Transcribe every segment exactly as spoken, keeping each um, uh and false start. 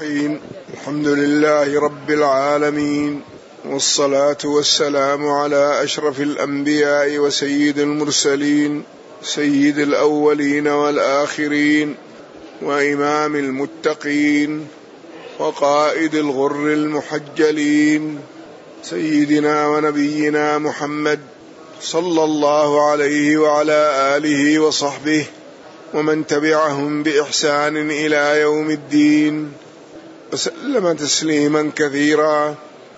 الرحيم. الحمد لله رب العالمين، والصلاة والسلام على أشرف الأنبياء وسيد المرسلين، سيد الأولين والآخرين، وإمام المتقين، وقائد الغر المحجلين، سيدنا ونبينا محمد صلى الله عليه وعلى آله وصحبه ومن تبعهم بإحسان إلى يوم الدين، وسلم تسليما كثيرا.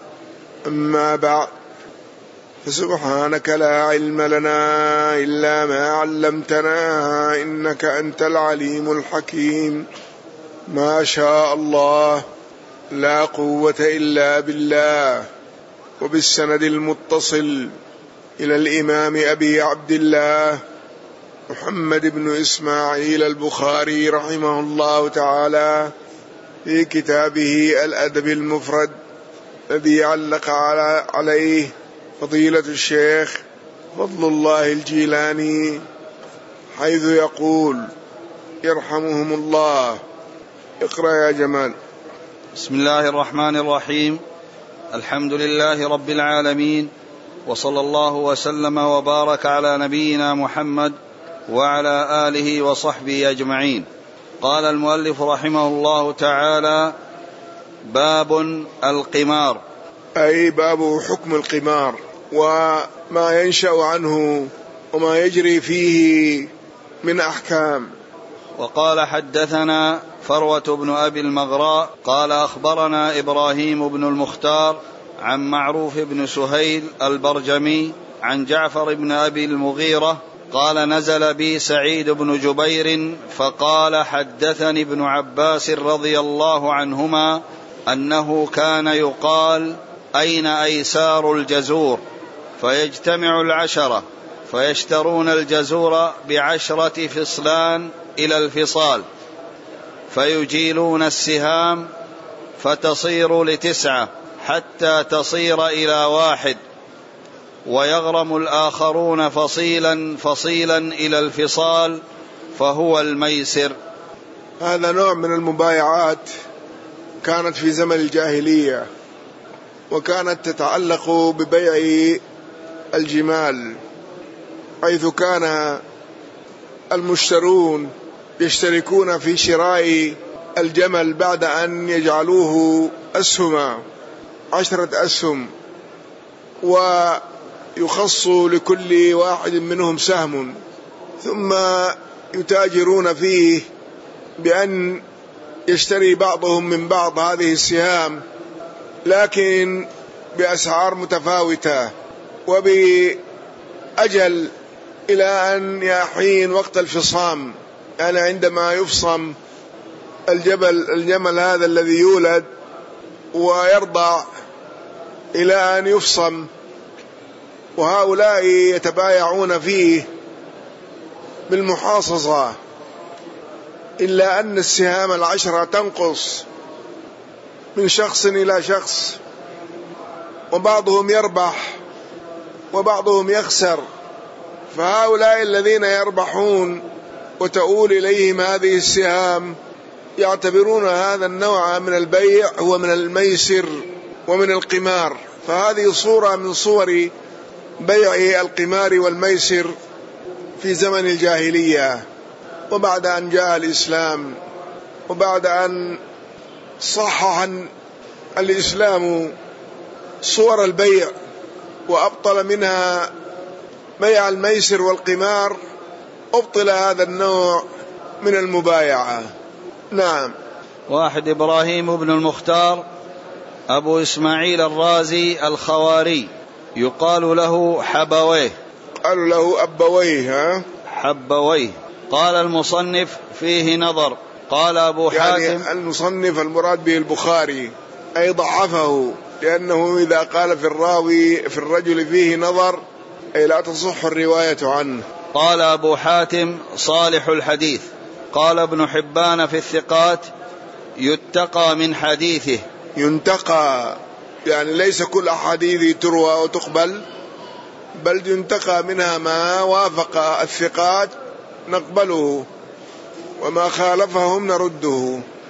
أما بعد، فسبحانك لا علم لنا إلا ما علمتنا إنك أنت العليم الحكيم. ما شاء الله، لا قوة إلا بالله. وبالسند المتصل إلى الإمام أبي عبد الله محمد بن إسماعيل البخاري رحمه الله تعالى في كتابه الأدب المفرد، الذي علق عليه فضيلة الشيخ فضل الله الجيلاني، حيث يقول يرحمهم الله. اقرأ يا جمال. بسم الله الرحمن الرحيم. الحمد لله رب العالمين، وصلى الله وسلم وبارك على نبينا محمد وعلى آله وصحبه أجمعين. قال المؤلف رحمه الله تعالى: باب القمار، أي باب حكم القمار وما ينشأ عنه وما يجري فيه من أحكام. وقال: حدثنا فروة بن أبي المغراء قال أخبرنا إبراهيم بن المختار عن معروف بن سهيل البرجمي عن جعفر بن أبي المغيرة قال: نزل بي سعيد بن جبير فقال: حدثني ابن عباس رضي الله عنهما أنه كان يقال: أين أيسار الجزور؟ فيجتمع العشرة فيشترون الجزور بعشرة فصلان إلى الفصال، فيجيلون السهام فتصير لتسعة حتى تصير إلى واحد، ويغرم الآخرون فصيلا فصيلا إلى الفصال، فهو الميسر. هذا نوع من المبايعات كانت في زمن الجاهلية، وكانت تتعلق ببيع الجمال، حيث كان المشترون يشتركون في شراء الجمل بعد أن يجعلوه أسهما، عشرة أسهم، ويخص لكل واحد منهم سهم، ثم يتاجرون فيه بأن يشتري بعضهم من بعض هذه السهام، لكن بأسعار متفاوتة وبأجل، إلى أن يحين وقت الفصام، يعني عندما يفصم الجبل الجمل هذا الذي يولد ويرضع إلى أن يفصم، وهؤلاء يتبايعون فيه بالمحاصصة، إلا أن السهام العشرة تنقص من شخص إلى شخص، وبعضهم يربح وبعضهم يخسر. فهؤلاء الذين يربحون وتؤول إليهم هذه السهام يعتبرون هذا النوع من البيع هو من الميسر ومن القمار. فهذه صورة من صور بيع القمار والميسر في زمن الجاهلية. وبعد أن جاء الإسلام، وبعد أن صحح الإسلام صور البيع وأبطل منها بيع الميسر والقمار، أبطل هذا النوع من المبايعة. نعم. واحد: إبراهيم بن المختار أبو إسماعيل الرازي الخواري، يقال له حبويه. قالوا له أبويه. ها؟ حبويه. قال المصنف: فيه نظر. قال أبو حاتم، يعني المصنف المراد به البخاري، أي ضعفه، لأنه إذا قال في الراوي في الرجل فيه نظر أي لا تصح الرواية عنه. قال أبو حاتم: صالح الحديث. قال ابن حبان في الثقات: يتقى من حديثه. ينتقى يعني ليس كل أحاديث تروى وتقبل، بل ينتقى منها ما وافق الثقات نقبله، وما خالفهم نرده.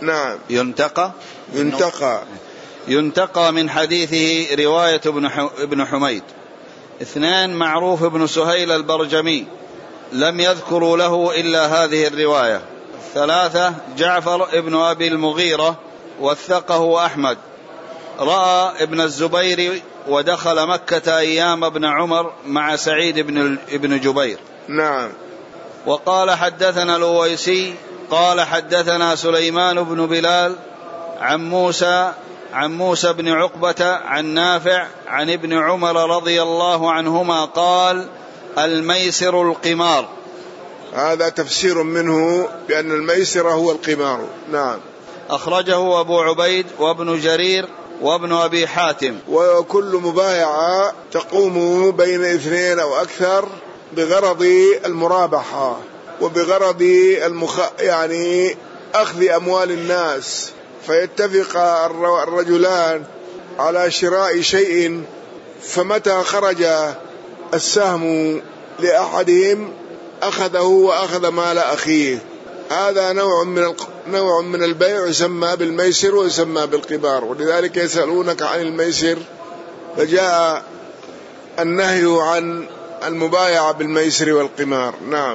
نعم. ينتقى ينتقى ينتقى من حديثه رواية ابن حميد. اثنان، معروف بن سهيل البرجمي لم يذكروا له إلا هذه الرواية. ثلاثة، جعفر ابن أبي المغيرة وثقه أحمد، رأى ابن الزبير ودخل مكة أيام ابن عمر مع سعيد بن ابن جبير. نعم. وقال حدثنا الأويسي قال حدثنا سليمان بن بلال عن موسى عن موسى بن عقبة عن نافع عن ابن عمر رضي الله عنهما قال: الميسر القمار. هذا تفسير منه بأن الميسر هو القمار. نعم. أخرجه أبو عبيد وابن جرير وابن أبي حاتم. وكل مبايعة تقوم بين اثنين أو أكثر بغرض المرابحة وبغرض المخ... يعني أخذ أموال الناس، فيتفق الرجلان على شراء شيء، فمتى خرج السهم لأحدهم أخذه وأخذ مال أخيه. هذا نوع من الق... نوع من البيع يسمى بالميسر ويسمى بالقمار. ولذلك يسألونك عن الميسر، فجاء النهي عن المبايعة بالميسر والقمار. نعم.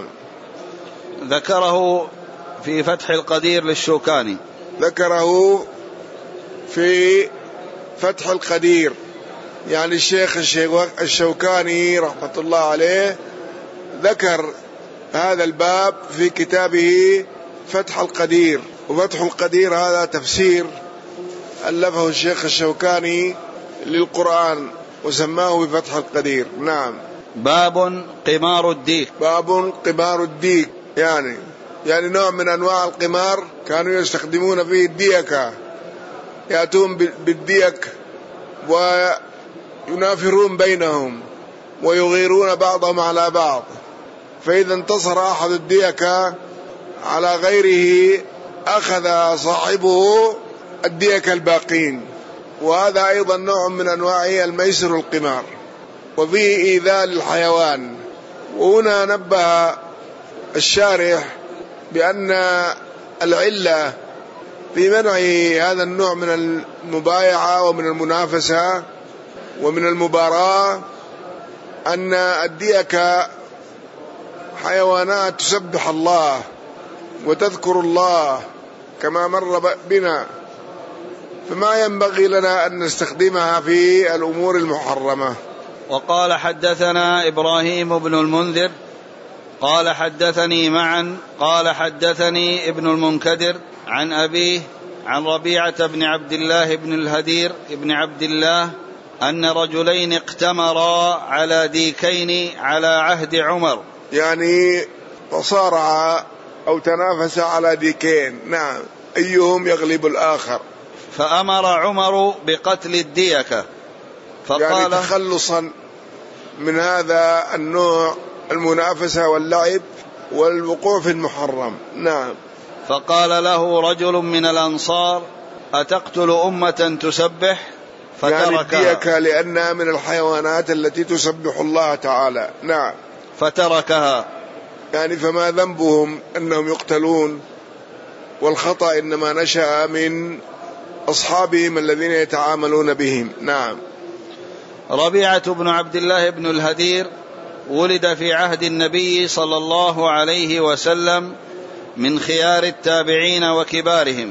ذكره في فتح القدير للشوكاني. ذكره في فتح القدير، يعني الشيخ الشوكاني رحمة الله عليه ذكر هذا الباب في كتابه فتح القدير. وفتح القدير هذا تفسير ألفه الشيخ الشوكاني للقرآن وسماه بفتح القدير. نعم. باب قمار الديك. باب قمار الديك، يعني يعني نوع من أنواع القمار كانوا يستخدمون فيه الديكة، يأتون بالديك وينافرون بينهم ويغيرون بعضهم على بعض، فإذا انتصر أحد الديكة على غيره أخذ صاحبه الديكة الباقين. وهذا أيضا نوع من أنواع الميسر القمار، وفيه إيذاء للحيوان. وهنا نبه الشارح بأن العلة في منع هذا النوع من المبايعة ومن المنافسة ومن المباراة أن الديكة حيوانات تسبح الله وتذكر الله كما مر بنا، فما ينبغي لنا أن نستخدمها في الأمور المحرمة. وقال حدثنا إبراهيم بن المنذر قال حدثني معا قال حدثني ابن المنكدر عن أبيه عن ربيعة بن عبد الله بن الهدير بن عبد الله أن رجلين اقتمرا على ديكين على عهد عمر، يعني تصارعا أو تنافسا على ديكين. نعم. أيهم يغلب الآخر. فأمر عمر بقتل الديكة، فقال يعني تخلصا من هذا النوع المنافسة واللعب والوقوع في المحرم. نعم. فقال له رجل من الأنصار: أتقتل أمة تسبح؟ فتركها. يعني الديكة لأنها من الحيوانات التي تسبح الله تعالى. نعم. فتركها، يعني فما ذنبهم أنهم يقتلون، والخطأ إنما نشأ من أصحابهم الذين يتعاملون بهم. نعم. ربيعة بن عبد الله بن الهدير ولد في عهد النبي صلى الله عليه وسلم من خيار التابعين وكبارهم،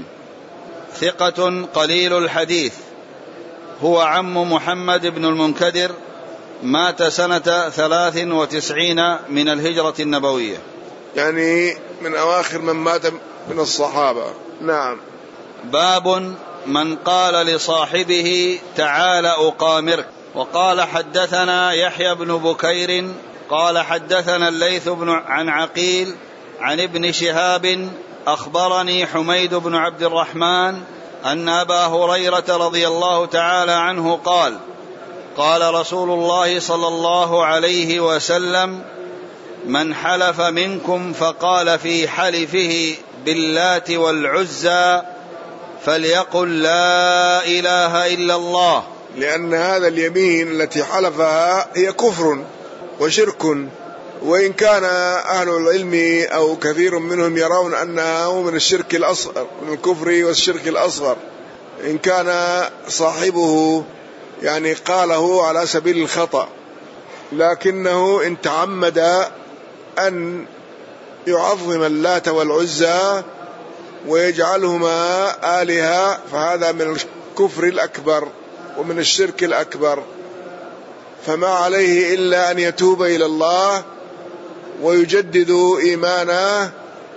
ثقة قليل الحديث، هو عم محمد بن المنكدر، مات سنة ثلاث وتسعين من الهجرة النبوية، يعني من أواخر من مات من الصحابة. نعم. باب من قال لصاحبه: تعال أقامرك. وقال حدثنا يحيى بن بكير قال حدثنا الليث بن عن عقيل عن ابن شهاب أخبرني حميد بن عبد الرحمن أن أبا هريرة رضي الله تعالى عنه قال: قال رسول الله صلى الله عليه وسلم: من حلف منكم فقال في حلفه باللات والعزى فليقل لا إله إلا الله، لأن هذا اليمين التي حلفها هي كفر وشرك، وإن كان أهل العلم أو كثير منهم يرون أنه من الشرك الأصغر، من الكفر والشرك الأصغر، إن كان صاحبه يعني قاله على سبيل الخطأ، لكنه إن تعمد أن يعظم اللات والعزى ويجعلهما آلهة فهذا من الكفر الأكبر ومن الشرك الأكبر، فما عليه إلا أن يتوب إلى الله ويجدد إيمانه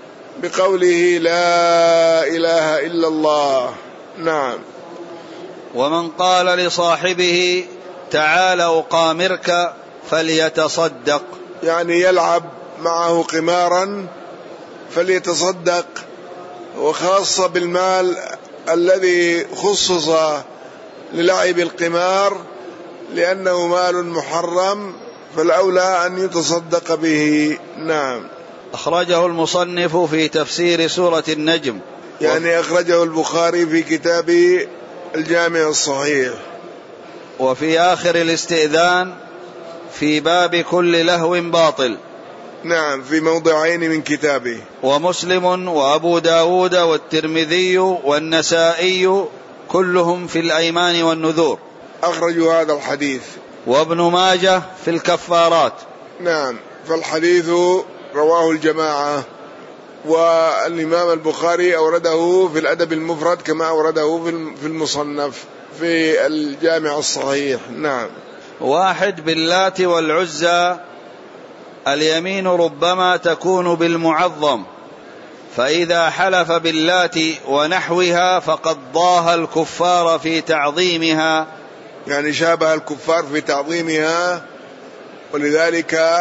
بقوله لا إله إلا الله. نعم. ومن قال لصاحبه تعال أقامرك فليتصدق، يعني يلعب معه قمارا فليتصدق، وخاصة بالمال الذي خصص للعب القمار لأنه مال محرم فالأولى أن يتصدق به. نعم. أخرجه المصنف في تفسير سورة النجم، يعني أخرجه البخاري في كتاب الجامع الصحيح. وفي آخر الاستئذان في باب كل لهو باطل. نعم، في موضعين من كتابه. ومسلم وأبو داود والترمذي والنسائي كلهم في الأيمان والنذور أخرجوا هذا الحديث. وابن ماجه في الكفارات. نعم، فالحديث رواه الجماعة، والإمام البخاري أورده في الأدب المفرد كما أورده في المصنف في الجامع الصحيح. نعم. واحد باللات والعزى، اليمين ربما تكون بالمعظم، فإذا حلف باللات ونحوها فقد ضاهى الكفار في تعظيمها، يعني شابه الكفار في تعظيمها، ولذلك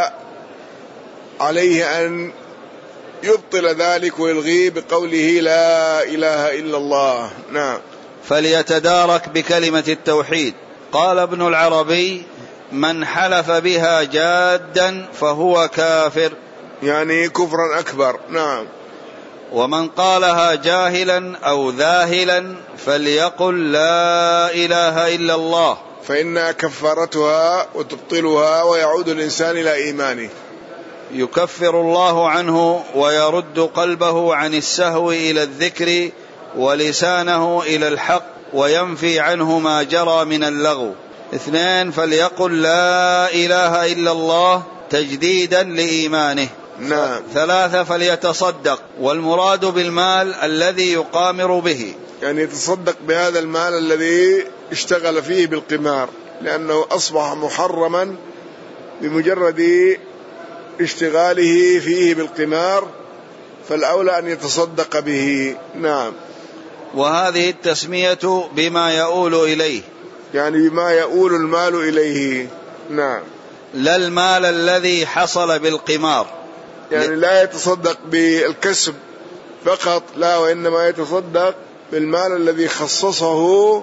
عليه أن يبطل ذلك ويلغيه بقوله لا إله إلا الله. نعم. فليتدارك بكلمة التوحيد. قال ابن العربي من حلف بها جادا فهو كافر، يعني كفرا أكبر. نعم. ومن قالها جاهلا أو ذاهلا فليقل لا إله إلا الله، فإنها كفارتها وتبطلها ويعود الإنسان إلى إيمانه. يكفر الله عنه ويرد قلبه عن السهو إلى الذكر ولسانه إلى الحق وينفي عنه ما جرى من اللغو. اثنين، فليقل لا إله إلا الله تجديدا لإيمانه. نعم. ثلاثة، فليتصدق، والمراد بالمال الذي يقامر به، يعني يتصدق بهذا المال الذي اشتغل فيه بالقمار، لأنه أصبح محرما بمجرد اشتغاله فيه بالقمار، فالأولى أن يتصدق به. نعم. وهذه التسمية بما يؤول إليه، يعني بما يؤول المال إليه. نعم. لا المال الذي حصل بالقمار، يعني لا يتصدق بالكسب فقط، لا، وإنما يتصدق بالمال الذي خصصه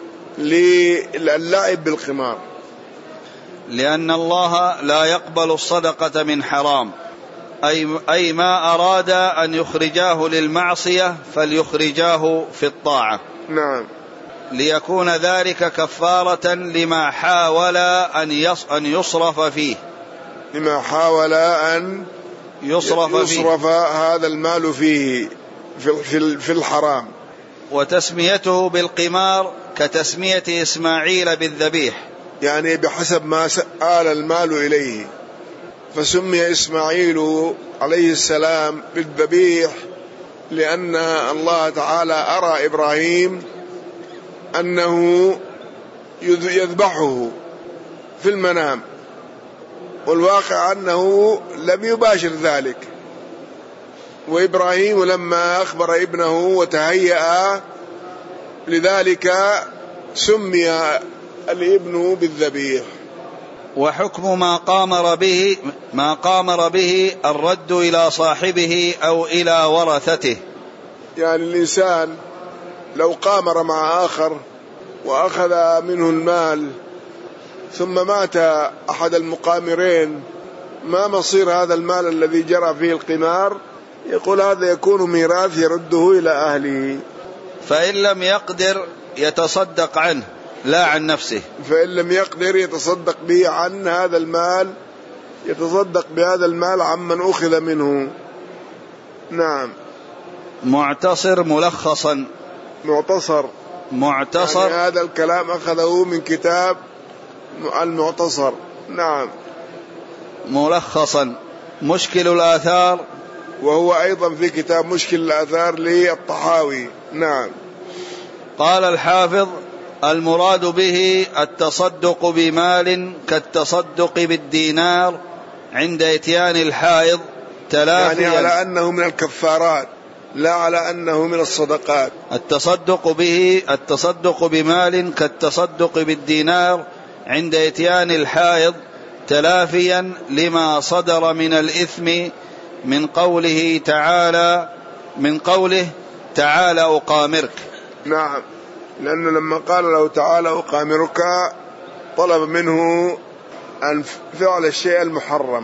للعب بالقمار، لأن الله لا يقبل الصدقة من حرام، أي, أي ما أراد أن يخرجاه للمعصية فليخرجاه في الطاعة. نعم. ليكون ذلك كفارة لما حاول أن يصرف فيه، لما حاول أن يصرف, يصرف فيه. هذا المال فيه في, في الحرام. وتسميته بالقمار كتسمية إسماعيل بالذبيح، يعني بحسب ما آل المال إليه، فسمي إسماعيل عليه السلام بالذبيح لأن الله تعالى أرى إبراهيم أنه يذبحه في المنام، والواقع أنه لم يباشر ذلك، وإبراهيم لما أخبر ابنه وتهيأ لذلك سمي الابن بالذبيح. وحكم ما قامر به ما قامر به الرد إلى صاحبه أو إلى ورثته، يعني الإنسان لو قامر مع آخر وأخذ منه المال ثم مات أحد المقامرين، ما مصير هذا المال الذي جرى فيه القمار؟ يقول هذا يكون ميراث يرده إلى أهله. فإن لم يقدر يتصدق عنه لا عن نفسه، فإن لم يقدر يتصدق به عن هذا المال يتصدق بهذا المال عمن أخذ منه. نعم. معتصر ملخصا. معتصر معتصر يعني هذا الكلام أخذه من كتاب المعتصر. نعم. ملخصا. مشكل الآثار، وهو أيضا في كتاب مشكل الآثار للطحاوي. نعم. قال الحافظ: المراد به التصدق بمال كالتصدق بالدينار عند إتيان الحائض تلافيا، يعني على أنه من الكفارات لا على أنه من الصدقات. التصدق به التصدق بمال كالتصدق بالدينار عند إتيان الحائض تلافيا لما صدر من الإثم من قوله تعالى من قوله تعالى أقامرك. نعم، لأنه لما قال له تعالى أقامرك طلب منه أن فعل الشيء المحرم،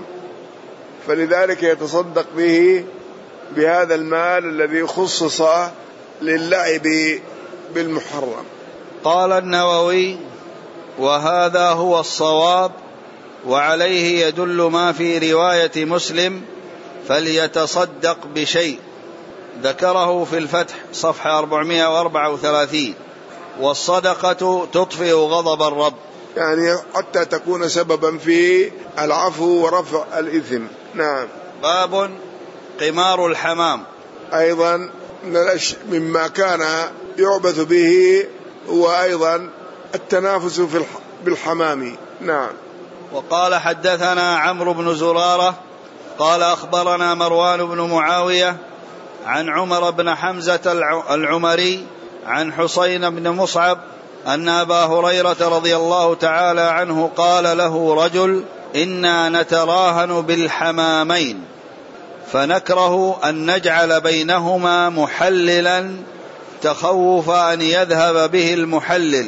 فلذلك يتصدق به بهذا المال الذي خصص للعب بالمحرم. قال النووي: وهذا هو الصواب، وعليه يدل ما في رواية مسلم فليتصدق بشيء، ذكره في الفتح صفحة أربعمائة وأربعة وثلاثين. والصدقة تطفئ غضب الرب، يعني حتى تكون سببا في العفو ورفع الإثم. نعم. باب قمار الحمام. أيضا مما كان يعبث به هو أيضا التنافس في بالحمام. نعم. وقال حدثنا عمرو بن زرارة قال أخبرنا مروان بن معاوية عن عمر بن حمزة العمري عن حسين بن مصعب أن أبا هريرة رضي الله تعالى عنه قال له رجل: إنا نتراهن بالحمامين فنكره أن نجعل بينهما محللا تخوف أن يذهب به المحلل.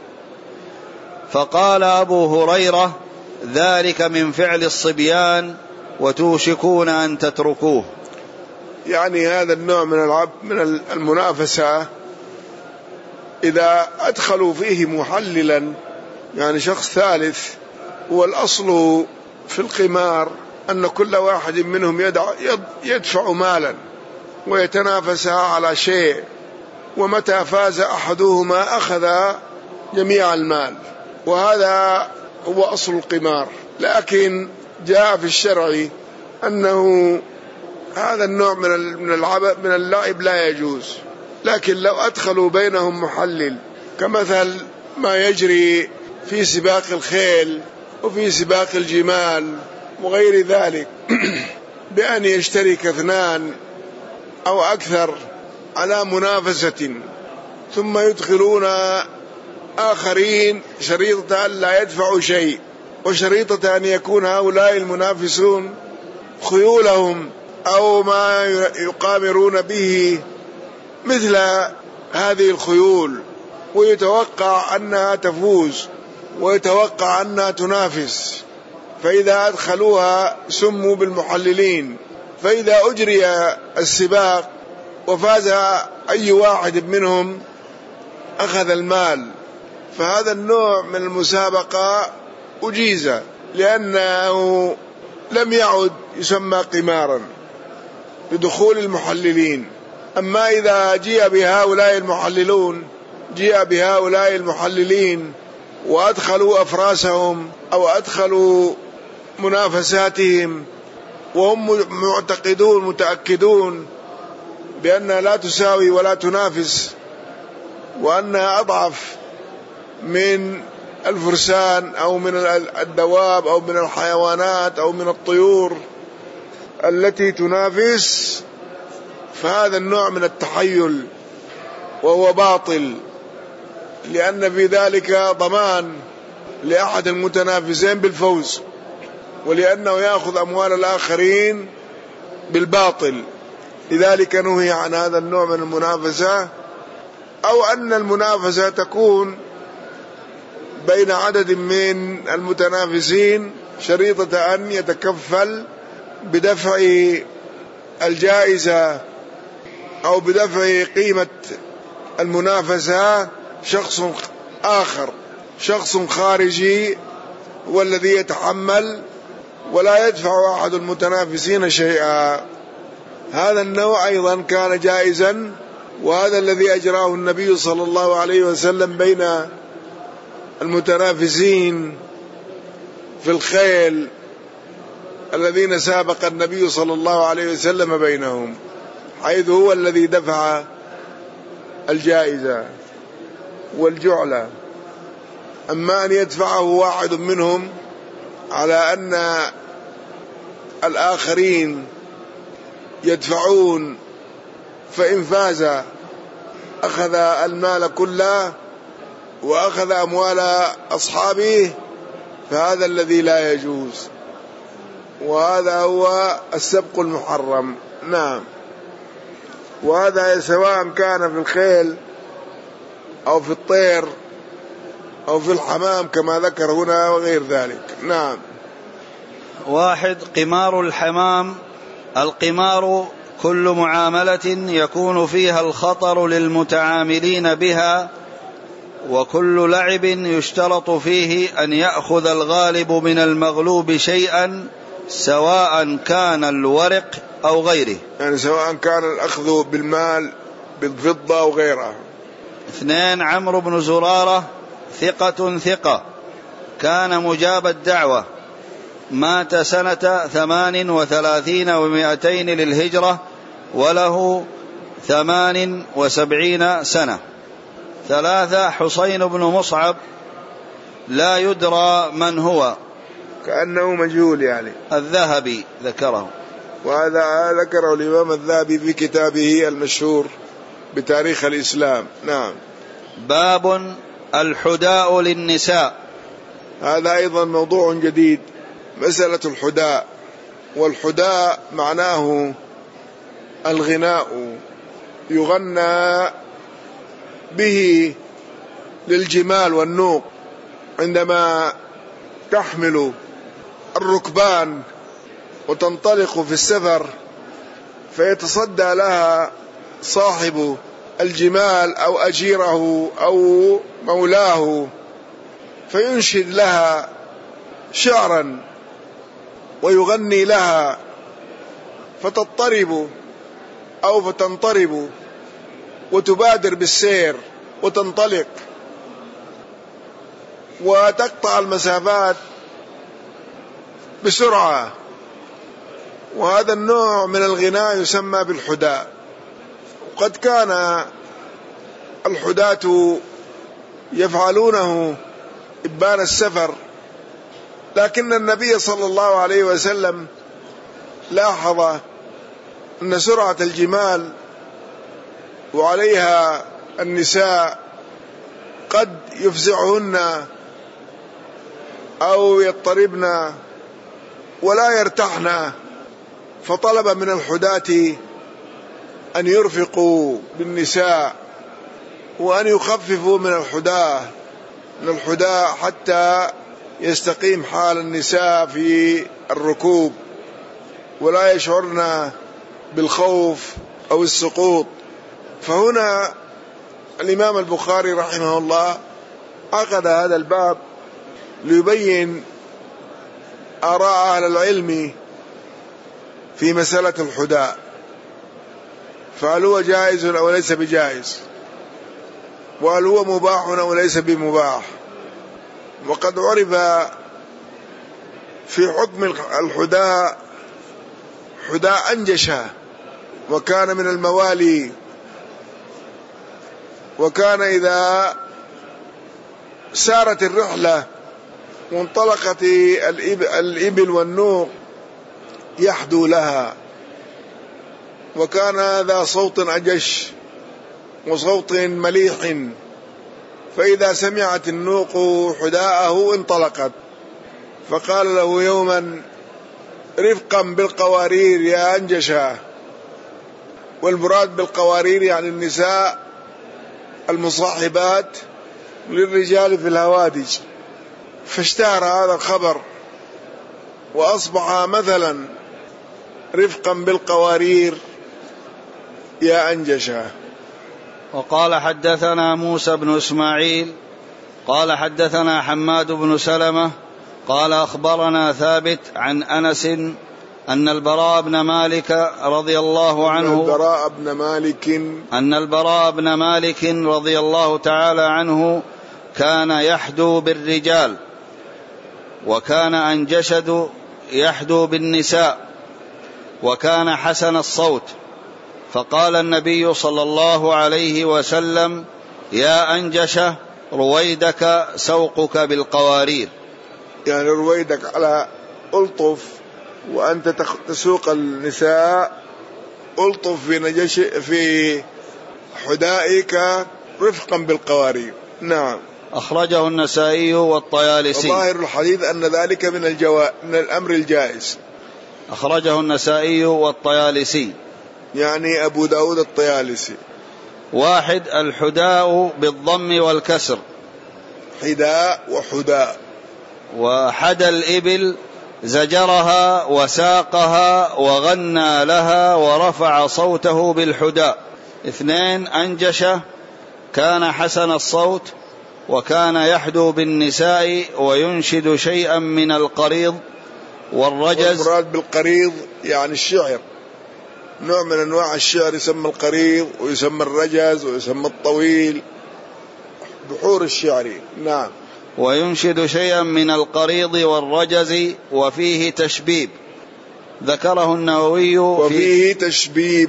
فقال أبو هريرة: ذلك من فعل الصبيان وتوشكون أن تتركوه. يعني هذا النوع من العب من المنافسة إذا أدخلوا فيه محللا، يعني شخص ثالث، والأصل في القمار أن كل واحد منهم يدفع مالا ويتنافس على شيء، ومتى فاز أحدهما أخذ جميع المال، وهذا هو أصل القمار. لكن جاء في الشرع أنه هذا النوع من العب من اللعب لا يجوز، لكن لو أدخلوا بينهم محلل كمثل ما يجري في سباق الخيل وفي سباق الجمال وغير ذلك بأن يشترك اثنان أو أكثر على منافسة، ثم يدخلون آخرين شريطة أن لا يدفعوا شيء، وشريطة أن يكون هؤلاء المنافسون خيولهم أو ما يقامرون به مثل هذه الخيول، ويتوقع أنها تفوز ويتوقع أنها تنافس، فإذا أدخلوها سموا بالمحللين. فإذا أجري السباق وفاز أي واحد منهم أخذ المال، فهذا النوع من المسابقة أجيز لأنه لم يعد يسمى قمارا بدخول المحللين. أما إذا جاء بهؤلاء المحللون جاء بهؤلاء المحللين وأدخلوا أفراسهم أو أدخلوا منافساتهم وهم معتقدون متأكدون بأنها لا تساوي ولا تنافس، وأنها أضعف من الفرسان أو من الدواب أو من الحيوانات أو من الطيور التي تنافس، فهذا النوع من التحيل وهو باطل، لأن في ذلك ضمان لأحد المتنافسين بالفوز، ولأنه يأخذ أموال الآخرين بالباطل. لذلك نهي عن هذا النوع من المنافسة، أو أن المنافسة تكون بين عدد من المتنافسين شريطة أن يتكفل بدفع الجائزة أو بدفع قيمة المنافسة شخص آخر، شخص خارجي هو الذي يتحمل ولا يدفع أحد المتنافسين شيئا. هذا النوع أيضا كان جائزا، وهذا الذي أجراه النبي صلى الله عليه وسلم بين المتنافسين في الخيل الذين سابق النبي صلى الله عليه وسلم بينهم، حيث هو الذي دفع الجائزة والجعلة. أما أن يدفعه واحد منهم على أن الآخرين يدفعون، فإن فاز أخذ المال كله وأخذ أموال أصحابه، فهذا الذي لا يجوز، وهذا هو السبق المحرم. نعم. وهذا سواء كان في الخيل أو في الطير أو في الحمام كما ذكر هنا وغير ذلك. نعم. واحد، قمار الحمام. القمار كل معاملة يكون فيها الخطر للمتعاملين بها، وكل لعب يشترط فيه أن يأخذ الغالب من المغلوب شيئا، سواء كان الورق أو غيره، يعني سواء كان الأخذ بالمال بالفضة أو غيرها. اثنين، عمرو بن زرارة ثقة ثقة، كان مجاب الدعوة، مات سنة ثمان وثلاثين ومائتين للهجرة، وله ثمان وسبعين سنة. ثلاثة، حسين بن مصعب، لا يدرى من هو، كأنه مجهول يعني. الذهبي ذكره، وهذا ذكره الإمام الذهبي في كتابه المشهور بتاريخ الإسلام. نعم. باب الحداء للنساء. هذا أيضا موضوع جديد، مسألة الحداء. والحداء معناه الغناء، يغنى به للجمال والنوق عندما تحمل الركبان وتنطلق في السفر، فيتصدى لها صاحب الجمال أو أجيره أو مولاه، فينشد لها شعرا ويغني لها، فتضطرب أو فتنطرب وتبادر بالسير وتنطلق وتقطع المسافات بسرعة. وهذا النوع من الغناء يسمى بالحداء. وقد كان الحداة يفعلونه إبان السفر، لكن النبي صلى الله عليه وسلم لاحظ أن سرعة الجمال وعليها النساء قد يفزعهن أو يضطربن ولا يرتحن، فطلب من الحداة أن يرفقوا بالنساء وأن يخففوا من الحداة من الحداة حتى يستقيم حال النساء في الركوب ولا يشعرن بالخوف أو السقوط. فهنا الإمام البخاري رحمه الله عقد هذا الباب ليبين آراء أهل العلم في مسألة الحداء، فهل هو جائز أو ليس بجائز، وهل هو مباح أو ليس بمباح. وقد عرف في حكم الحداء حداء أنجشة، وكان من الموالي، وكان إذا سارت الرحلة وانطلقت الإبل والنوق يحدو لها، وكان ذا صوت أجش وصوت مليح، فإذا سمعت النوق حداءه انطلقت، فقال له يوما رفقا بالقوارير يا أنجشا. والمراد بالقوارير يعني النساء المصاحبات للرجال في الهوادج. فاشتهر هذا الخبر وأصبح مثلا رفقا بالقوارير يا أنجشا. وقال حدثنا موسى بن إسماعيل قال حدثنا حماد بن سلمة قال أخبرنا ثابت عن أنس أن البراء بن مالك رضي الله عنه أن البراء بن مالك أن البراء بن مالك رضي الله تعالى عنه كان يحدو بالرجال، وكان أنجشد يحدو بالنساء، وكان حسن الصوت، فقال النبي صلى الله عليه وسلم: يا أنجشة رويدك سوقك بالقوارير. يعني رويدك على ألطف، وأنت تسوق النساء ألطف في نجش في حدائك رفقا بالقوارير. نعم. أخرجه النسائي والطيالسي. وظاهر الحديث أن ذلك من الجوا... من الأمر الجائز. أخرجه النسائي والطيالسي، يعني أبو داود الطيالسي. واحد: الحداء بالضم والكسر، حداء وحداء. وحدى الإبل زجرها وساقها وغنى لها ورفع صوته بالحداء. اثنين: أنجشة كان حسن الصوت، وكان يحدو بالنساء وينشد شيئا من القريض والرجز. والمراد بالقريض يعني الشعر، نوع من أنواع الشعر يسمى القريض ويسمى الرجز ويسمى الطويل، بحور الشعر. نعم. وينشد شيئا من القريض والرجز، وفيه تشبيب. ذكره النووي. وفيه تشبيب،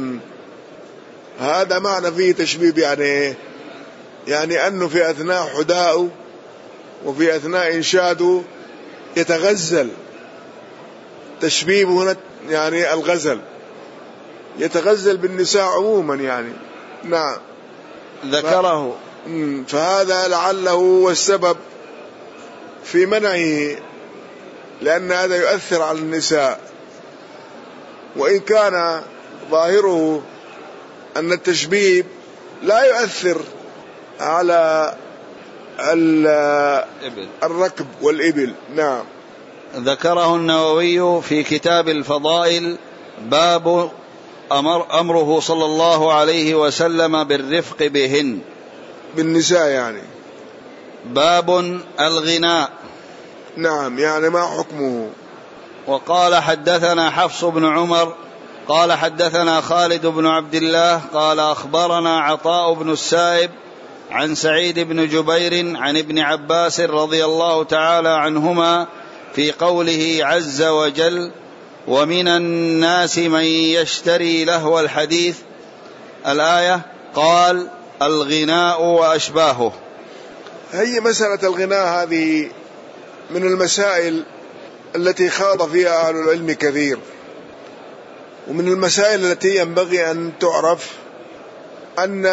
هذا معنى فيه تشبيب، يعني يعني أنه في أثناء حداء وفي أثناء إنشاده يتغزل. تشبيب هنا يعني الغزل، يتغزل بالنساء عموما يعني. نعم. ذكره. فهذا لعله هو السبب في منعه، لأن هذا يؤثر على النساء، وإن كان ظاهره أن التشبيب لا يؤثر على الركب والإبل. نعم. ذكره النووي في كتاب الفضائل، باب أمر أمره صلى الله عليه وسلم بالرفق بهن، بالنساء يعني. باب الغناء. نعم، يعني ما حكمه. وقال حدثنا حفص بن عمر قال حدثنا خالد بن عبد الله قال أخبرنا عطاء بن السائب عن سعيد بن جبير عن ابن عباس رضي الله تعالى عنهما في قوله عز وجل: ومن الناس من يشتري لهو الحديث، الآية، قال: الغناء وأشباهه. هي مسألة الغناء هذه من المسائل التي خاض فيها أهل العلم كثير، ومن المسائل التي ينبغي أن تعرف أن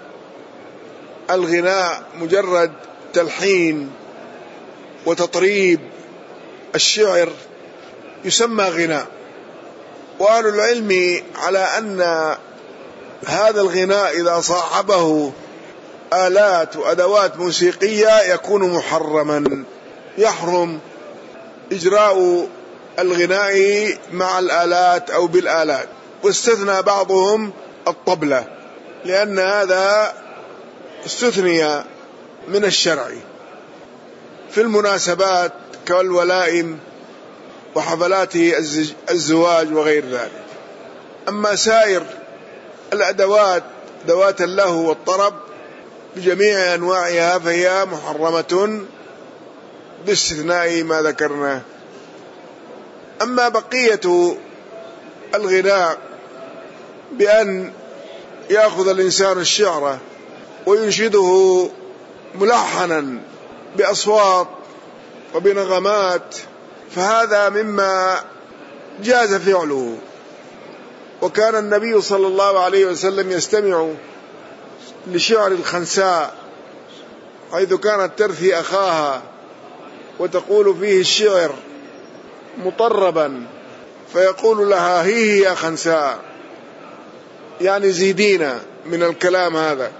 الغناء مجرد تلحين وتطريب الشعر يسمى غناء، وأهل العلم على أن هذا الغناء إذا صاحبه آلات وأدوات موسيقية يكون محرما، يحرم إجراء الغناء مع الآلات أو بالآلات، واستثنى بعضهم الطبلة لأن هذا استثني من الشرع في المناسبات كالولائم وحفلات الزواج وغير ذلك. أما سائر الأدوات، ذوات اللهو والطرب بجميع أنواعها، فهي محرمة باستثناء ما ذكرناه. أما بقية الغناء بأن يأخذ الإنسان الشعر وينشده ملحنا بأصوات وبنغمات، فهذا مما جاز فعله، وكان النبي صلى الله عليه وسلم يستمع لشعر الخنساء حيث كانت ترثي أخاها وتقول فيه الشعر مطربا، فيقول لها: هي يا خنساء، يعني زيدينا من الكلام هذا.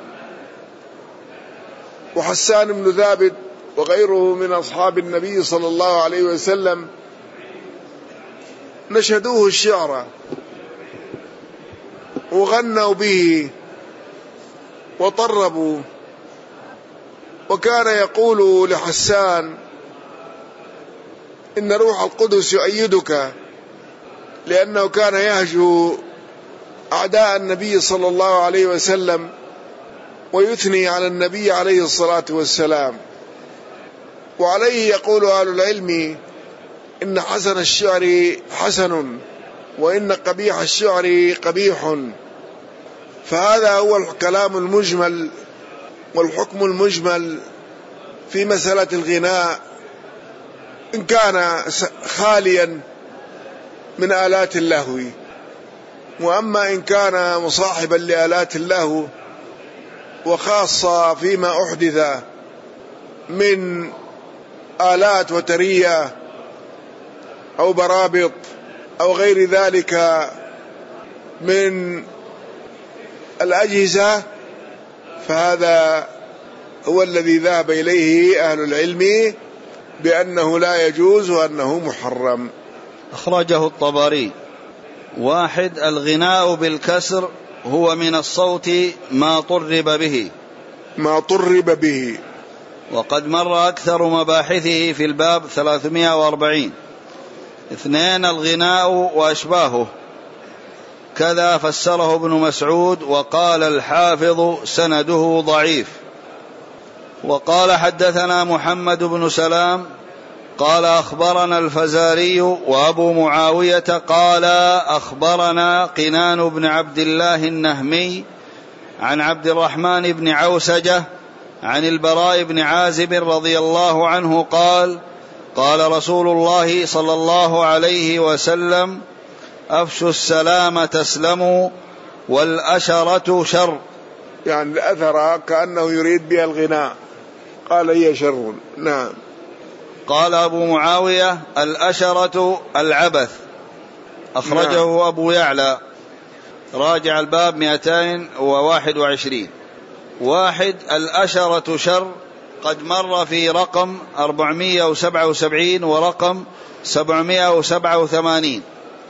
وحسان بن ثابت وغيره من أصحاب النبي صلى الله عليه وسلم نشدوه الشعر وغنوا به وطربوا، وكان يقول لحسان: إن روح القدس يؤيدك، لأنه كان يهجو أعداء النبي صلى الله عليه وسلم ويثني على النبي عليه الصلاة والسلام. وعليه يقول أهل العلم إن حسن الشعر حسن، وإن قبيح الشعر قبيح. فهذا هو الكلام المجمل والحكم المجمل في مسألة الغناء، إن كان خاليا من آلات اللهو. وأما إن كان مصاحبا لآلات اللهو، وخاصة فيما أحدث من آلات وترية أو برابط أو غير ذلك من الأجهزة، فهذا هو الذي ذهب إليه أهل العلم بأنه لا يجوز وأنه محرم. أخرجه الطبري. واحد: الغناء بالكسر هو من الصوت ما طرب به ما طرب به وقد مر أكثر مباحثه في الباب ثلاثمائة وأربعين. اثنين: الغناء وأشباهه، كذا فسره ابن مسعود، وقال الحافظ سنده ضعيف. وقال حدثنا محمد بن سلام قال أخبرنا الفزاري وأبو معاوية قال أخبرنا قنان بن عبد الله النهمي عن عبد الرحمن بن عوسجة عن البراء بن عازب رضي الله عنه قال: قال رسول الله صلى الله عليه وسلم: أفشوا السلام تسلموا والأشرة شر. يعني الأثر كأنه يريد بها الغناء، قال هي شر. نعم. قال أبو معاوية: الأشرة العبث. أخرجه نعم. أبو يعلى. راجع الباب مئتين وواحد وعشرين. واحد: الأشرة شر قد مر في رقم أربعمائة وسبعة وسبعين ورقم سبعمائة وسبعة وثمانين.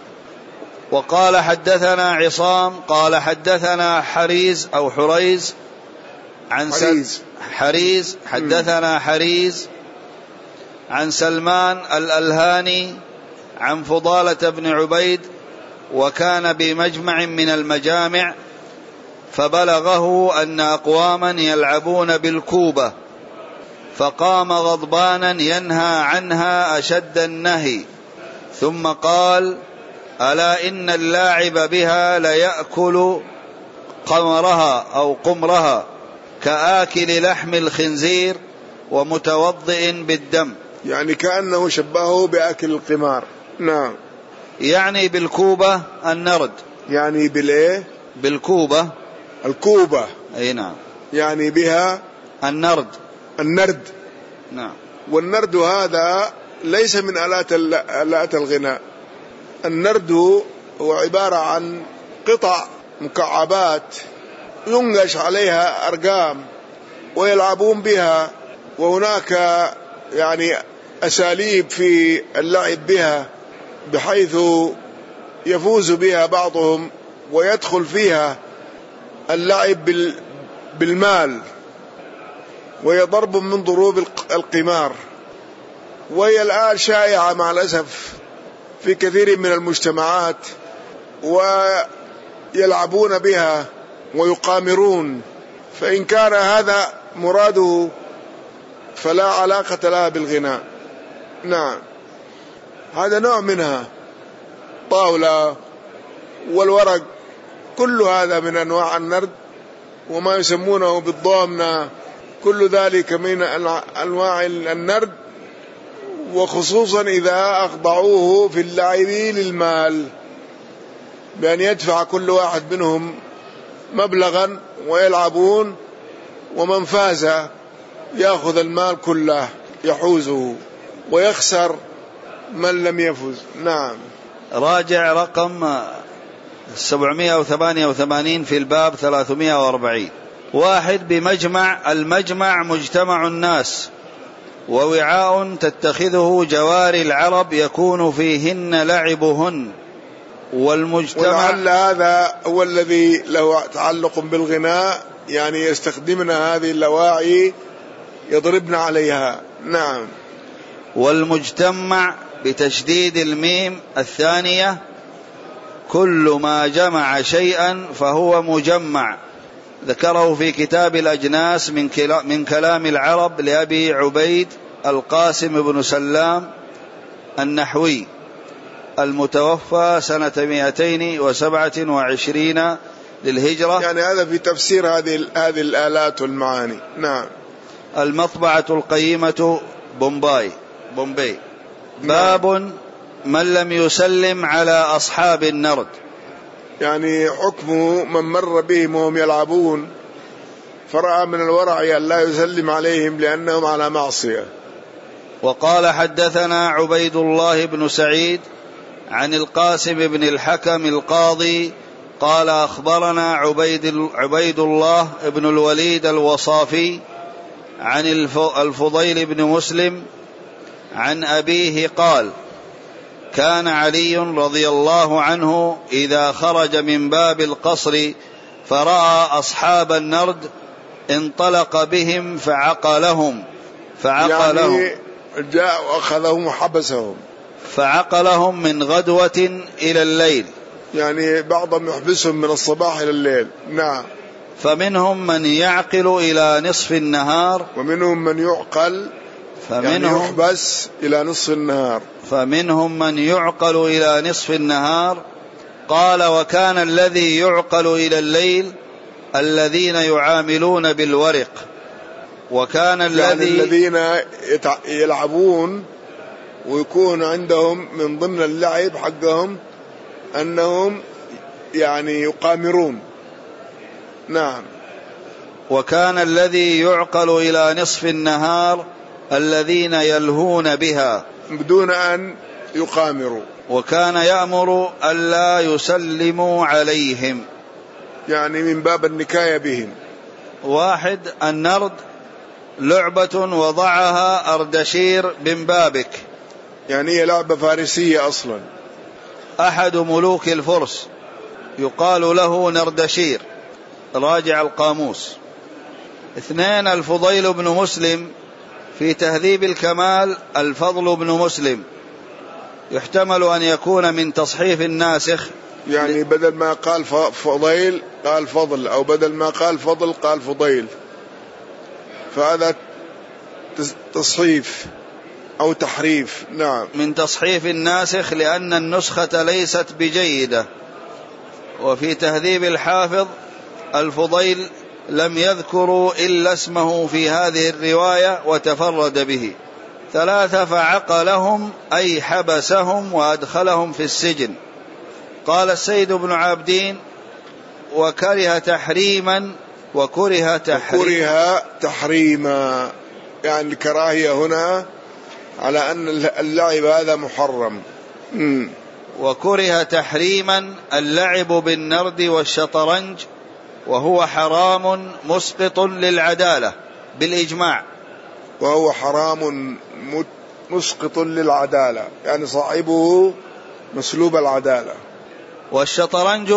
وقال حدثنا عصام قال حدثنا حريز أو حريز عن حريز, حريز حدثنا حريز عن سلمان الألهاني عن فضالة بن عبيد، وكان بمجمع من المجامع، فبلغه أن أقواما يلعبون بالكوبة، فقام غضبانا ينهى عنها أشد النهي، ثم قال: ألا إن اللاعب بها ليأكل قمرها أو قمرها كآكل لحم الخنزير ومتوضئ بالدم. يعني كأنه شبهه بأكل القمار. نعم. يعني بالكوبة النرد. يعني بالإيه؟ بالكوبة الكوبة. أي نعم. يعني بها النرد. النرد. نعم. والنرد هذا ليس من آلات آلات الغناء. النرد هو عبارة عن قطع مكعبات ينقش عليها أرقام ويلعبون بها، وهناك يعني أساليب في اللعب بها بحيث يفوز بها بعضهم ويدخل فيها اللعب بالمال، وهي ضرب من ضروب القمار. وهي الآن شائعة مع الأسف في كثير من المجتمعات، ويلعبون بها ويقامرون. فإن كان هذا مراده فلا علاقة لها بالغناء. نعم. هذا نوع منها، طاولة والورق، كل هذا من أنواع النرد، وما يسمونه بالضامنة، كل ذلك من أنواع النرد، وخصوصا إذا أخضعوه في اللعب للمال، بأن يدفع كل واحد منهم مبلغا ويلعبون، ومن فاز يأخذ المال كله يحوزه، ويخسر من لم يفوز. نعم. راجع رقم سبعمائة وثمانية وثمانين في الباب ثلاثمائة وأربعين. واحد: بمجمع. المجمع مجتمع الناس، ووعاء تتخذه جواري العرب يكون فيهن لعبهن. والمجتمع، ولعل هذا هو الذي له تعلق بالغناء، يعني يستخدمن هذه اللواعي يضربن عليها. نعم. والمجتمع بتشديد الميم الثانية: كل ما جمع شيئا فهو مجمع. ذكره في كتاب الأجناس من كلام العرب لأبي عبيد القاسم بن سلام النحوي المتوفى سنة مئتين وسبعة وعشرين للهجرة. يعني هذا في تفسير هذه هذه الآلات والمعاني. نعم. المطبعة القيمة بومباي بومبي. باب من لم يسلم على أصحاب النرد. يعني حكمه من مر بهم وهم يلعبون فرأى من الورع أن لا يسلم عليهم لأنهم على معصية. وقال حدثنا عبيد الله بن سعيد عن القاسم بن الحكم القاضي قال أخبرنا عبيد, عبيد الله بن الوليد الوصافي عن الفضيل بن مسلم عن أبيه قال: كان علي رضي الله عنه إذا خرج من باب القصر فرأى أصحاب النرد انطلق بهم فعقلهم فعقلهم يعني جاء وأخذهم وحبسهم فعقلهم من غدوة إلى الليل، يعني بعضهم يحبسهم من الصباح إلى الليل. نعم. فمنهم من يعقل إلى نصف النهار ومنهم من يعقل فمنهم يعني يحبس إلى نصف النهار فمنهم من يعقل إلى نصف النهار. قال: وكان الذي يعقل إلى الليل الذين يعاملون بالورق، وكان يعني الذي الذين يلعبون ويكون عندهم من ضمن اللعب حقهم أنهم يعني يقامرون. نعم. وكان الذي يعقل إلى نصف النهار الذين يلهون بها بدون أن يقامروا. وكان يأمر ألا يسلموا عليهم، يعني من باب النكاية بهم. واحد: النرد لعبة وضعها أردشير بن بابك، يعني هي لعبة فارسية أصلا، أحد ملوك الفرس يقال له نردشير، راجع القاموس. اثنين: الفضيل بن مسلم في تهذيب الكمال الفضل بن مسلم، يحتمل أن يكون من تصحيف الناسخ، يعني بدل ما قال فضيل قال فضل، أو بدل ما قال فضل قال فضيل، فهذا تصحيف أو تحريف. نعم. من تصحيف الناسخ لأن النسخة ليست بجيدة. وفي تهذيب الحافظ الفضيل لم يذكروا إلا اسمه في هذه الرواية وتفرد به. ثلاثة: فعقلهم أي حبسهم وأدخلهم في السجن. قال السيد بن عابدين: وكره تحريما وكره تحريما وكره تحريما يعني الكراهية هنا على أن اللعب هذا محرم. م. وكره تحريما اللعب بالنرد والشطرنج، وهو حرام مسقط للعدالة بالإجماع. وهو حرام مسقط للعدالة، يعني صاحبه مسلوب العدالة. والشطرنج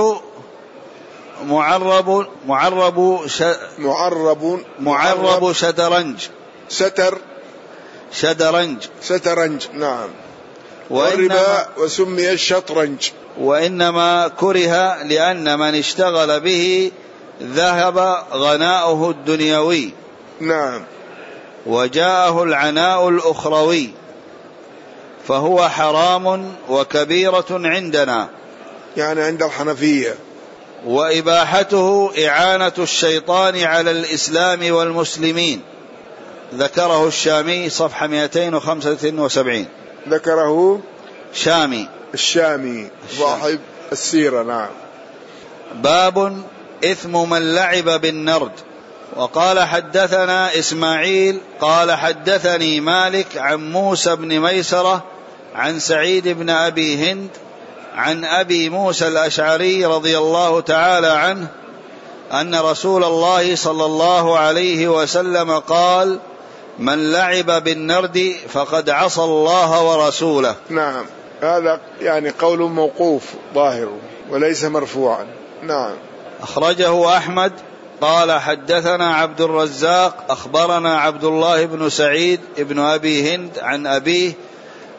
معرب معرب ش... معرب معرب شطرنج ستر شطرنج شطرنج. نعم. وإنما وسمي الشطرنج. وإنما كره لأن من اشتغل به ذهب غناؤه الدنيوي. نعم. وجاءه العناء الأخروي، فهو حرام وكبيرة عندنا، يعني عند الحنفية. وإباحته إعانة الشيطان على الإسلام والمسلمين. ذكره الشامي صفحة مئتين وخمسة وسبعين. ذكره شامي الشامي صاحب السيرة. نعم. باب إثم من لعب بالنرد. وقال حدثنا إسماعيل قال حدثني مالك عن موسى بن ميسرة عن سعيد بن أبي هند عن أبي موسى الأشعري رضي الله تعالى عنه أن رسول الله صلى الله عليه وسلم قال: من لعب بالنرد فقد عصى الله ورسوله. نعم. هذا يعني قول موقوف ظاهر وليس مرفوعا. نعم. أخرجه أحمد. قال حدثنا عبد الرزاق أخبرنا عبد الله بن سعيد بن أبي هند عن أبيه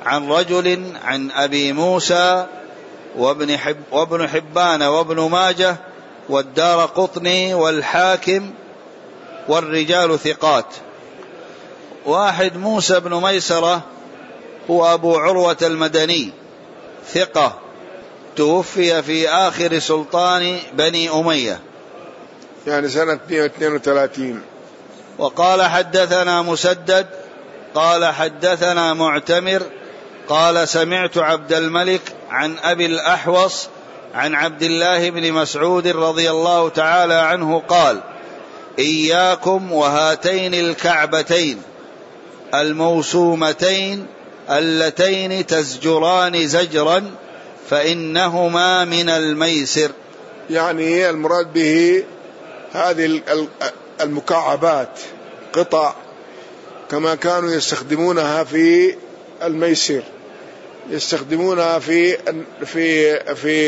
عن رجل عن أبي موسى وابن, حب وابن حبان وابن ماجه والدار قطني والحاكم والرجال ثقات. واحد موسى بن ميسرة هو أبو عروة المدني ثقة، توفي في آخر سلطان بني أمية يعني سنة مئة واثنين وثلاثين. وقال حدثنا مسدد قال حدثنا معتمر قال سمعت عبد الملك عن أبي الأحوص عن عبد الله بن مسعود رضي الله تعالى عنه قال: إياكم وهاتين الكعبتين الموسومتين اللتين تزجران زجرا فإنهما من الميسر. يعني المراد به هذه المكعبات قطع كما كانوا يستخدمونها في الميسر، يستخدمونها في في في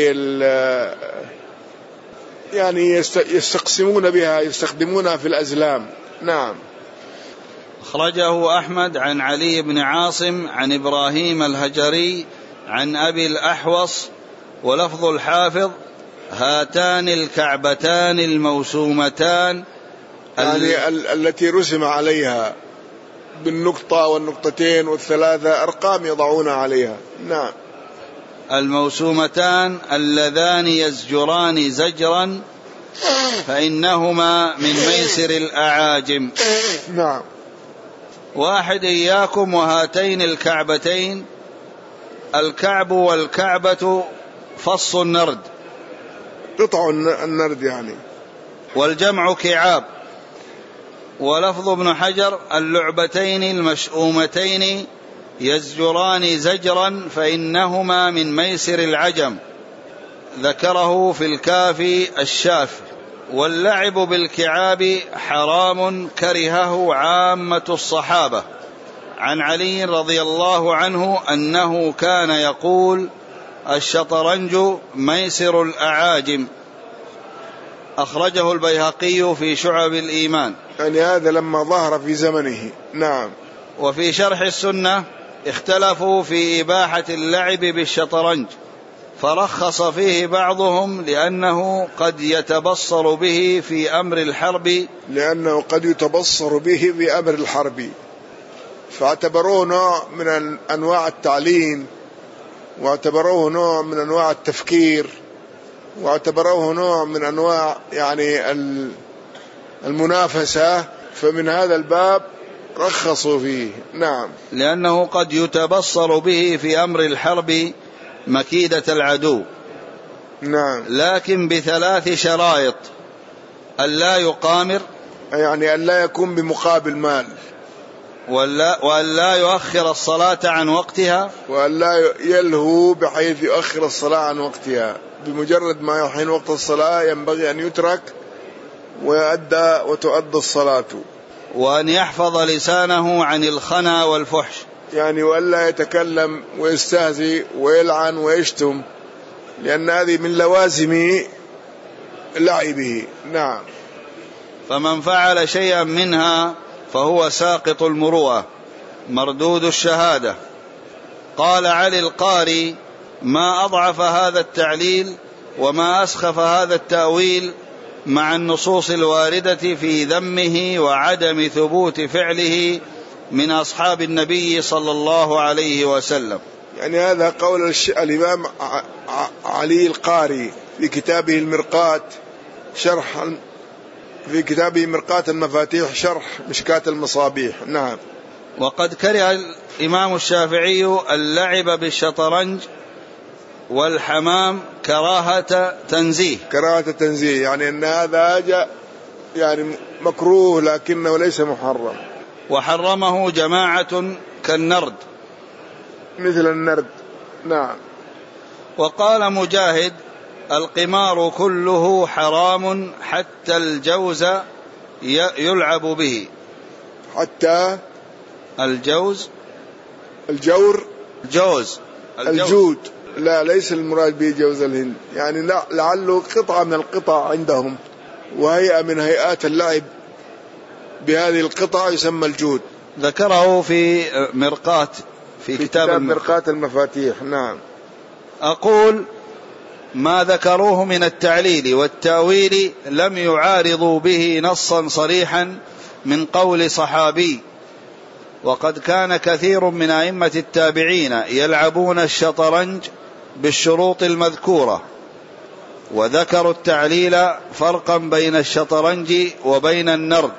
يعني يستقسمون بها، يستخدمونها في الأزلام. نعم. أخرجه أحمد عن علي بن عاصم عن إبراهيم الهجري عن أبي الأحوص، ولفظ الحافظ: هاتان الكعبتان الموسومتان يعني ال... التي رسم عليها بالنقطة والنقطتين والثلاثة أرقام يضعون عليها. نعم. الموسومتان اللذان يزجران زجرا فإنهما من ميسر الأعاجم. نعم. واحد: إياكم وهاتين الكعبتين. الكعب والكعبة فص النرد، قطع النرد يعني، والجمع كعاب. ولفظ ابن حجر: اللعبتين المشؤومتين يزجران زجرا فإنهما من ميسر العجم، ذكره في الكافي الشافي. واللعب بالكعاب حرام كرهه عامة الصحابة. عن علي رضي الله عنه أنه كان يقول: الشطرنج ميسر الأعاجم. أخرجه البيهقي في شعب الإيمان. يعني هذا لما ظهر في زمنه. نعم. وفي شرح السنة اختلفوا في إباحة اللعب بالشطرنج، فرخص فيه بعضهم لأنه قد يتبصر به في أمر الحرب لأنه قد يتبصر به في أمر الحرب فاعتبروه نوع من أنواع التعليم، واعتبروه نوع من أنواع التفكير، واعتبروه نوع من أنواع يعني المنافسة، فمن هذا الباب رخصوا فيه. نعم. لأنه قد يتبصر به في أمر الحرب مكيدة العدو. نعم. لكن بثلاث شرائط: ألا يقامر، يعني ألا يكون بمقابل مال، وألا يؤخر الصلاة عن وقتها، وألا يلهو بحيث يؤخر الصلاة عن وقتها. بمجرد ما يحين وقت الصلاة ينبغي أن يترك ويؤدى وتؤدى الصلاة. وأن يحفظ لسانه عن الخنا والفحش، يعني وألا يتكلم ويستهزئ ويلعن ويشتم، لأن هذه من لوازم لعبه. نعم. فمن فعل شيئا منها فهو ساقط المروءة مردود الشهادة. قال علي القاري: ما أضعف هذا التعليل وما أسخف هذا التأويل مع النصوص الواردة في ذمه وعدم ثبوت فعله من أصحاب النبي صلى الله عليه وسلم. يعني هذا قول الإمام علي القاري في كتابه المرقاة، شرح في كتابه مرقاة المفاتيح شرح مشكاة المصابيح. نعم. وقد كره الإمام الشافعي اللعب بالشطرنج والحمام كراهة تنزيه. كراهة تنزيه يعني أن هذا جاء يعني مكروه لكنه ليس محرم. وحرمه جماعة كالنرد، مثل النرد. نعم. وقال مجاهد: القمار كله حرام حتى الجوز يلعب به. حتى الجوز الجور جوز الجود. لا، ليس المراد به جوز الهند، يعني لا، لعله قطعة من القطع عندهم وهيئة من هيئات اللعب بهذه القطع يسمى الجود. ذكره في مرقاة في, في كتاب, كتاب مرقاة المفاتيح. نعم. أقول ما ذكروه من التعليل والتأويل لم يعارضوا به نصا صريحا من قول صحابي، وقد كان كثير من أئمة التابعين يلعبون الشطرنج بالشروط المذكورة، وذكروا التعليل فرقا بين الشطرنج وبين النرد،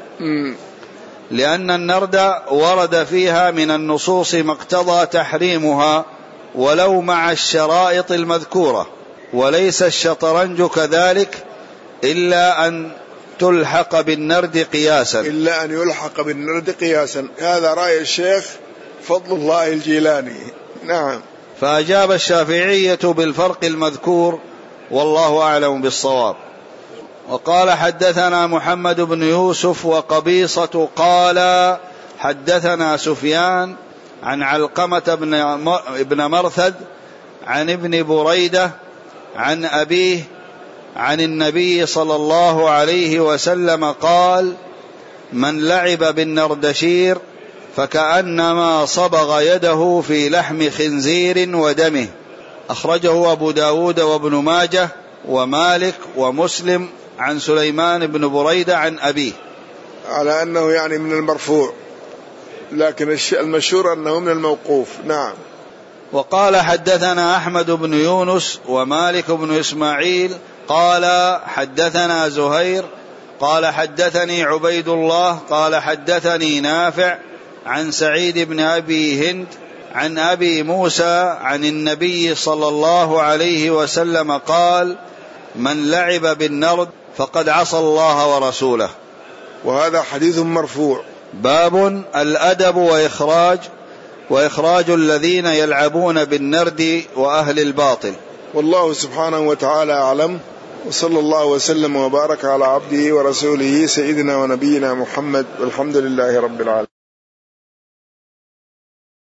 لأن النرد ورد فيها من النصوص ما اقتضى تحريمها ولو مع الشرائط المذكورة، وليس الشطرنج كذلك إلا أن تلحق بالنرد قياسا إلا أن يلحق بالنرد قياسا. هذا رأي الشيخ فضل الله الجيلاني. نعم. فأجاب الشافعية بالفرق المذكور، والله أعلم بالصواب. وقال حدثنا محمد بن يوسف وقبيصة قال حدثنا سفيان عن علقمة بن مرثد عن ابن بريدة عن أبيه عن النبي صلى الله عليه وسلم قال: من لعب بالنردشير فكأنما صبغ يده في لحم خنزير ودمه. أخرجه أبو داود وابن ماجه ومالك ومسلم عن سليمان بن بريدة عن أبيه، على أنه يعني من المرفوع، لكن المشهور أنه من الموقوف. نعم. وقال حدثنا أحمد بن يونس ومالك بن إسماعيل قال حدثنا زهير قال حدثني عبيد الله قال حدثني نافع عن سعيد بن أبي هند عن أبي موسى عن النبي صلى الله عليه وسلم قال: من لعب بالنرد فقد عصى الله ورسوله. وهذا حديث مرفوع. باب الأدب وإخراج وإخراج الذين يلعبون بالنرد وأهل الباطل. والله سبحانه وتعالى أعلم، وصلى الله وسلم وبارك على عبده ورسوله سيدنا ونبينا محمد، والحمد لله رب العالمين.